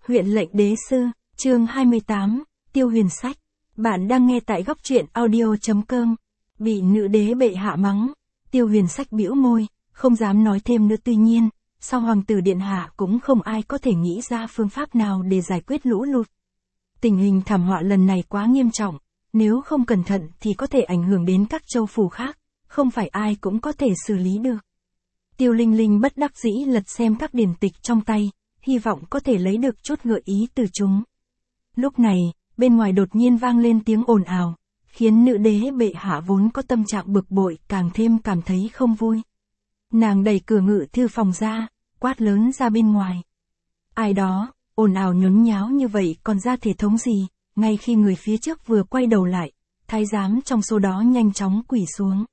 Huyện lệnh đế sư, chương 28, Tiêu Huyền Sách. Bạn đang nghe tại góc truyện audio.com. Bị nữ đế bệ hạ mắng, Tiêu Huyền Sách bĩu môi, không dám nói thêm nữa. Tuy nhiên, sau hoàng tử điện hạ cũng không ai có thể nghĩ ra phương pháp nào để giải quyết lũ lụt. Tình hình thảm họa lần này quá nghiêm trọng, nếu không cẩn thận thì có thể ảnh hưởng đến các châu phủ khác, không phải ai cũng có thể xử lý được. Tiêu Linh Linh bất đắc dĩ lật xem các điển tịch trong tay, hy vọng có thể lấy được chút gợi ý từ chúng. Lúc này, bên ngoài đột nhiên vang lên tiếng ồn ào, khiến nữ đế bệ hạ vốn có tâm trạng bực bội càng thêm cảm thấy không vui. Nàng đẩy cửa ngự thư phòng ra, quát lớn ra bên ngoài. Ai đó, ồn ào nhốn nháo như vậy còn ra thể thống gì? Ngay khi người phía trước vừa quay đầu lại, thái giám trong số đó nhanh chóng quỳ xuống.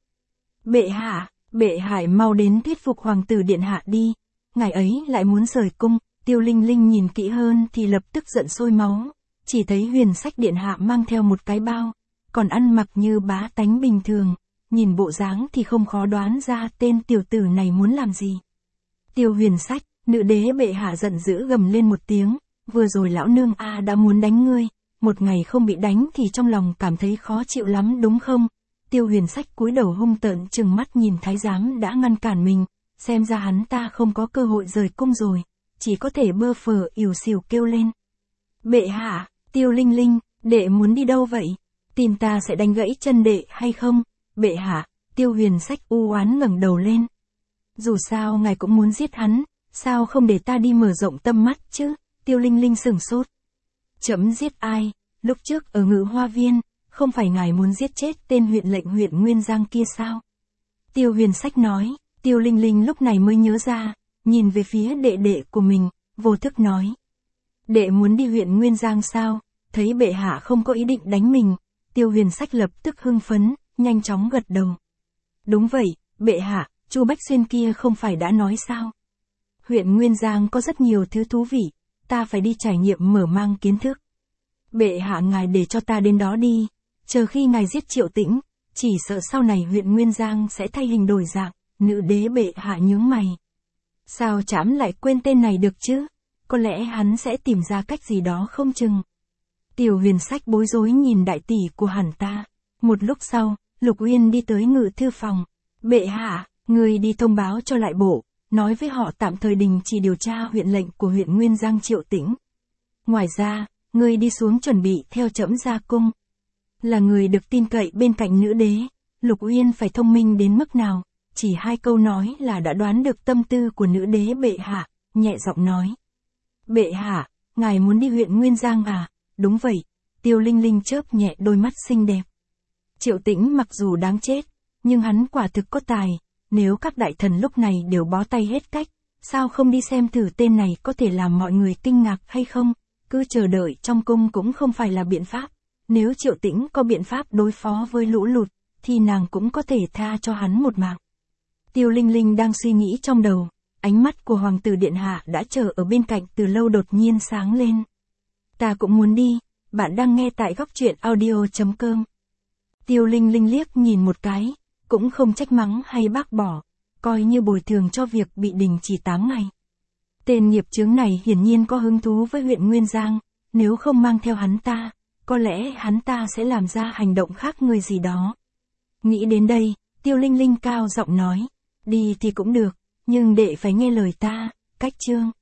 Bệ hạ mau đến thuyết phục hoàng tử điện hạ đi, ngài ấy lại muốn rời cung. Tiêu Linh Linh nhìn kỹ hơn thì lập tức giận sôi máu, chỉ thấy Huyền Sách điện hạ mang theo một cái bao, còn ăn mặc như bá tánh bình thường, nhìn bộ dáng thì không khó đoán ra tên tiểu tử này muốn làm gì. Tiêu Huyền Sách, nữ đế bệ hạ giận dữ gầm lên một tiếng, vừa rồi lão nương đã muốn đánh ngươi, một ngày không bị đánh thì trong lòng cảm thấy khó chịu lắm đúng không? Tiêu Huyền Sách cúi đầu hung tợn trừng mắt nhìn thái giám đã ngăn cản mình, xem ra hắn ta không có cơ hội rời cung rồi, chỉ có thể bơ phờ ỉu xìu kêu lên. Bệ hạ, Tiêu Linh Linh, đệ muốn đi đâu vậy? Tìm ta sẽ đánh gãy chân đệ hay không? Bệ hạ, Tiêu Huyền Sách u oán ngẩng đầu lên. Dù sao ngài cũng muốn giết hắn, sao không để ta đi mở rộng tâm mắt chứ? Tiêu Linh Linh sửng sốt. Chấm giết ai? Lúc trước ở Ngự Hoa Viên, không phải ngài muốn giết chết tên huyện lệnh huyện Nguyên Giang kia sao? Tiêu Huyền Sách nói. Tiêu Linh Linh lúc này mới nhớ ra, nhìn về phía đệ đệ của mình, vô thức nói. Đệ muốn đi huyện Nguyên Giang sao? Thấy bệ hạ không có ý định đánh mình, Tiêu Huyền Sách lập tức hưng phấn, nhanh chóng gật đầu. Đúng vậy, bệ hạ, Chu Bách Xuyên kia không phải đã nói sao? Huyện Nguyên Giang có rất nhiều thứ thú vị, ta phải đi trải nghiệm mở mang kiến thức. Bệ hạ ngài để cho ta đến đó đi, chờ khi ngài giết Triệu Tĩnh, chỉ sợ sau này huyện Nguyên Giang sẽ thay hình đổi dạng. Nữ đế bệ hạ nhướng mày. Sao trẫm lại quên tên này được chứ? Có lẽ hắn sẽ tìm ra cách gì đó không chừng. Tiêu Huyền Sách bối rối nhìn đại tỷ của hắn ta. Một lúc sau, Lục Uyên đi tới ngự thư phòng. Bệ hạ, người đi thông báo cho lại bộ, nói với họ tạm thời đình chỉ điều tra huyện lệnh của huyện Nguyên Giang Triệu Tĩnh. Ngoài ra, người đi xuống chuẩn bị theo trẫm ra cung. Là người được tin cậy bên cạnh nữ đế, Lục Uyên phải thông minh đến mức nào? Chỉ 2 câu nói là đã đoán được tâm tư của nữ đế bệ hạ, nhẹ giọng nói. Bệ hạ, ngài muốn đi huyện Nguyên Giang à? Đúng vậy, Tiêu Linh Linh chớp nhẹ đôi mắt xinh đẹp. Triệu Tĩnh mặc dù đáng chết, nhưng hắn quả thực có tài, nếu các đại thần lúc này đều bó tay hết cách, sao không đi xem thử tên này có thể làm mọi người kinh ngạc hay không? Cứ chờ đợi trong cung cũng không phải là biện pháp, nếu Triệu Tĩnh có biện pháp đối phó với lũ lụt, thì nàng cũng có thể tha cho hắn một mạng. Tiêu Linh Linh đang suy nghĩ trong đầu, ánh mắt của hoàng tử điện hạ đã chờ ở bên cạnh từ lâu đột nhiên sáng lên. Ta cũng muốn đi, bạn đang nghe tại góc truyện audio.com. Tiêu Linh Linh liếc nhìn một cái, cũng không trách mắng hay bác bỏ, coi như bồi thường cho việc bị đình chỉ 8 ngày. Tên nghiệp chướng này hiển nhiên có hứng thú với huyện Nguyên Giang, nếu không mang theo hắn ta, có lẽ hắn ta sẽ làm ra hành động khác người gì đó. Nghĩ đến đây, Tiêu Linh Linh cao giọng nói. Đi thì cũng được, nhưng đệ phải nghe lời ta, cách chương.